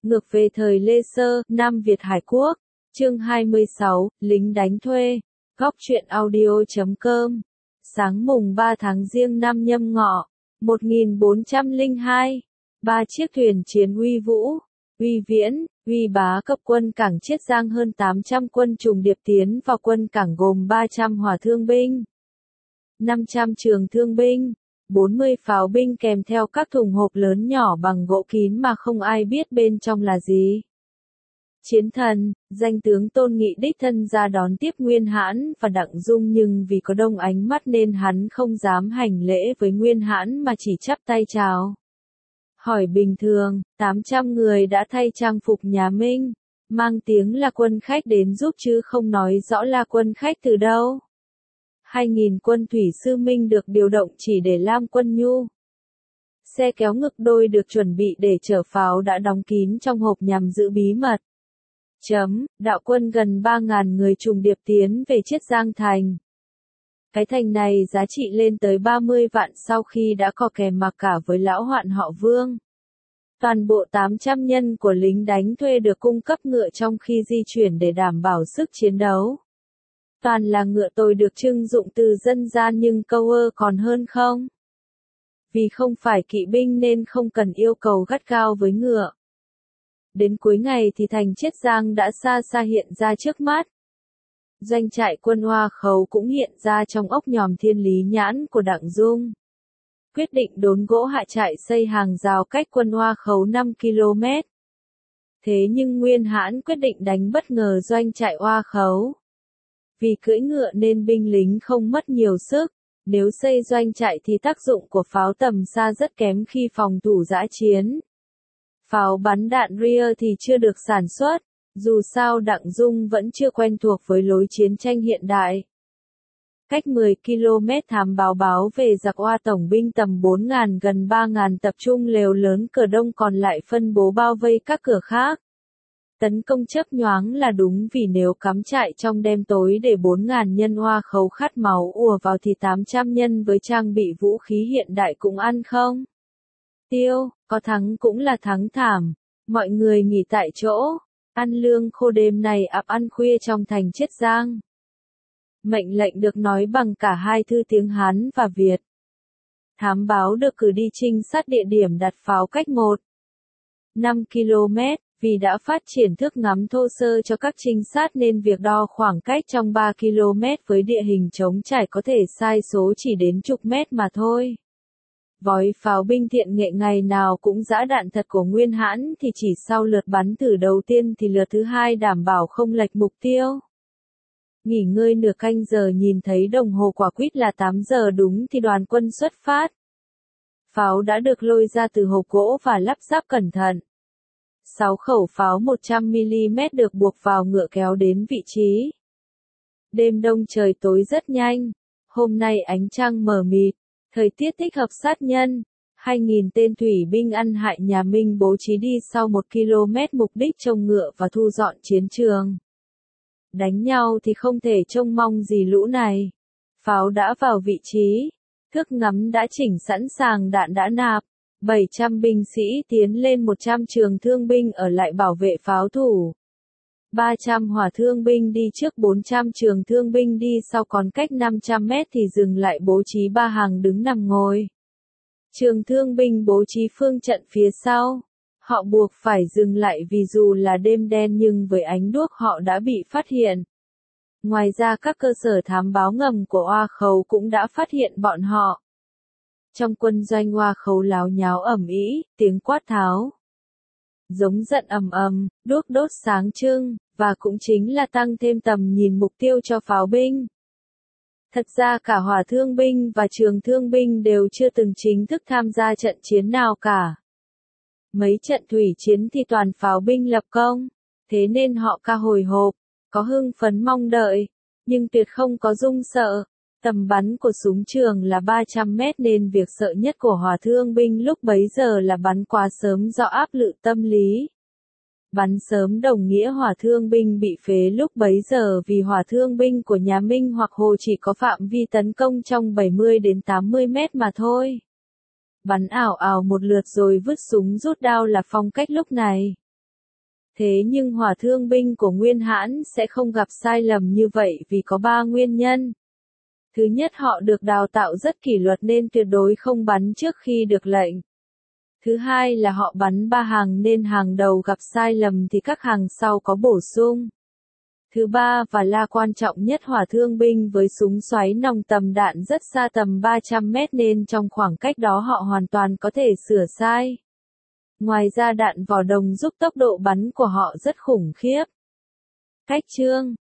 Ngược về thời Lê Sơ, Nam Việt Hải Quốc. Chương 26, lính đánh thuê. Góc truyện audio.com. Sáng mùng 3 tháng Giêng năm Nhâm Ngọ, 1402. 3 chiếc thuyền chiến uy vũ, uy viễn, uy bá cấp quân cảng Chiết Giang hơn 800 quân trùng điệp tiến vào quân cảng gồm 300 hỏa thương binh, 500 trường thương binh, 40 pháo binh kèm theo các thùng hộp lớn nhỏ bằng gỗ kín mà không ai biết bên trong là gì. Chiến thần, danh tướng Tôn Nghị đích thân ra đón tiếp Nguyên Hãn và Đặng Dung, nhưng vì có đông ánh mắt nên hắn không dám hành lễ với Nguyên Hãn mà chỉ chắp tay chào. Hỏi bình thường, 800 người đã thay trang phục nhà Minh, mang tiếng là quân khách đến giúp chứ không nói rõ là quân khách từ đâu. 2.000 quân thủy sư Minh được điều động chỉ để lam quân nhu. Xe kéo ngực đôi được chuẩn bị để chở pháo đã đóng kín trong hộp nhằm giữ bí mật. Đạo quân gần 3.000 người trùng điệp tiến về Chiết Giang thành. Cái thành này giá trị lên tới 30 vạn sau khi đã có kèm mặc cả với lão hoạn họ Vương. Toàn bộ 800 nhân của lính đánh thuê được cung cấp ngựa trong khi di chuyển để đảm bảo sức chiến đấu. Toàn là ngựa tồi được trưng dụng từ dân gian nhưng câu còn hơn không. Vì không phải kỵ binh nên không cần yêu cầu gắt gao với ngựa. Đến cuối ngày thì thành Chiết Giang đã xa xa hiện ra trước mắt. Doanh trại quân Hoa Khấu cũng hiện ra trong ốc nhòm Thiên Lý Nhãn của Đặng Dung. Quyết định đốn gỗ hạ trại xây hàng rào cách quân Hoa Khấu 5 km. Thế nhưng Nguyên Hãn quyết định đánh bất ngờ doanh trại Hoa Khấu. Vì cưỡi ngựa nên binh lính không mất nhiều sức, nếu xây doanh trại thì tác dụng của pháo tầm xa rất kém khi phòng thủ dã chiến. Pháo bắn đạn ria thì chưa được sản xuất, dù sao Đặng Dung vẫn chưa quen thuộc với lối chiến tranh hiện đại. Cách 10 km thám báo về giặc Hoa tổng binh tầm 4.000 gần 3.000 tập trung lều lớn cửa đông còn lại phân bố bao vây các cửa khác. Tấn công chớp nhoáng là đúng vì nếu cắm trại trong đêm tối để 4.000 nhân Hoa Khấu khát máu ùa vào thì 800 nhân với trang bị vũ khí hiện đại cũng ăn không? Tiêu, có thắng cũng là thắng thảm, mọi người nghỉ tại chỗ, ăn lương khô đêm này ập ăn khuya trong thành Chiết Giang. Mệnh lệnh được nói bằng cả hai thư tiếng Hán và Việt. Thám báo được cử đi trinh sát địa điểm đặt pháo cách 1,5 km, vì đã phát triển thước ngắm thô sơ cho các trinh sát nên việc đo khoảng cách trong 3 km với địa hình trống trải có thể sai số chỉ đến chục mét mà thôi. Vói pháo binh thiện nghệ ngày nào cũng giã đạn thật của Nguyên Hãn thì chỉ sau lượt bắn thử đầu tiên thì lượt thứ hai đảm bảo không lệch mục tiêu. Nghỉ ngơi nửa canh giờ nhìn thấy đồng hồ quả quýt là 8 giờ đúng thì đoàn quân xuất phát. Pháo đã được lôi ra từ hộp gỗ và lắp ráp cẩn thận. 6 khẩu pháo 100mm được buộc vào ngựa kéo đến vị trí. Đêm đông trời tối rất nhanh. Hôm nay ánh trăng mờ mịt. Thời tiết thích hợp sát nhân. 2.000 tên thủy binh ăn hại nhà Minh bố trí đi sau 1 km mục đích trông ngựa và thu dọn chiến trường. Đánh nhau thì không thể trông mong gì lũ này. Pháo đã vào vị trí. Thước ngắm đã chỉnh sẵn sàng đạn đã nạp. 700 binh sĩ tiến lên 100 trường thương binh ở lại bảo vệ pháo thủ. 300 hỏa thương binh đi trước 400 trường thương binh đi sau còn cách 500 mét thì dừng lại bố trí 3 hàng đứng nằm ngồi. Trường thương binh bố trí phương trận phía sau. Họ buộc phải dừng lại vì dù là đêm đen nhưng với ánh đuốc họ đã bị phát hiện. Ngoài ra các cơ sở thám báo ngầm của Hoa Khấu cũng đã phát hiện bọn họ. Trong quân doanh Hoa Khấu láo nháo ầm ĩ, tiếng quát tháo giống giận ầm ầm, đuốc đốt sáng trưng, và cũng chính là tăng thêm tầm nhìn mục tiêu cho pháo binh. Thật ra cả hỏa thương binh và trường thương binh đều chưa từng chính thức tham gia trận chiến nào cả. Mấy trận thủy chiến thì toàn pháo binh lập công, thế nên họ ca hồi hộp, có hưng phấn mong đợi, nhưng tuyệt không có run sợ. Tầm bắn của súng trường là 300 mét nên việc sợ nhất của hỏa thương binh lúc bấy giờ là bắn quá sớm do áp lực tâm lý. Bắn sớm đồng nghĩa hỏa thương binh bị phế lúc bấy giờ vì hỏa thương binh của nhà Minh hoặc Hồ chỉ có phạm vi tấn công trong 70 đến 80 mét mà thôi. Bắn ảo ảo một lượt rồi vứt súng rút đao là phong cách lúc này. Thế nhưng hỏa thương binh của Nguyên Hãn sẽ không gặp sai lầm như vậy vì có 3 nguyên nhân. Thứ nhất, họ được đào tạo rất kỷ luật nên tuyệt đối không bắn trước khi được lệnh. Thứ hai là họ bắn 3 hàng nên hàng đầu gặp sai lầm thì các hàng sau có bổ sung. Thứ ba và là quan trọng nhất, hỏa thương binh với súng xoáy nòng tầm đạn rất xa tầm 300 mét nên trong khoảng cách đó họ hoàn toàn có thể sửa sai. Ngoài ra đạn vỏ đồng giúp tốc độ bắn của họ rất khủng khiếp. Cách chương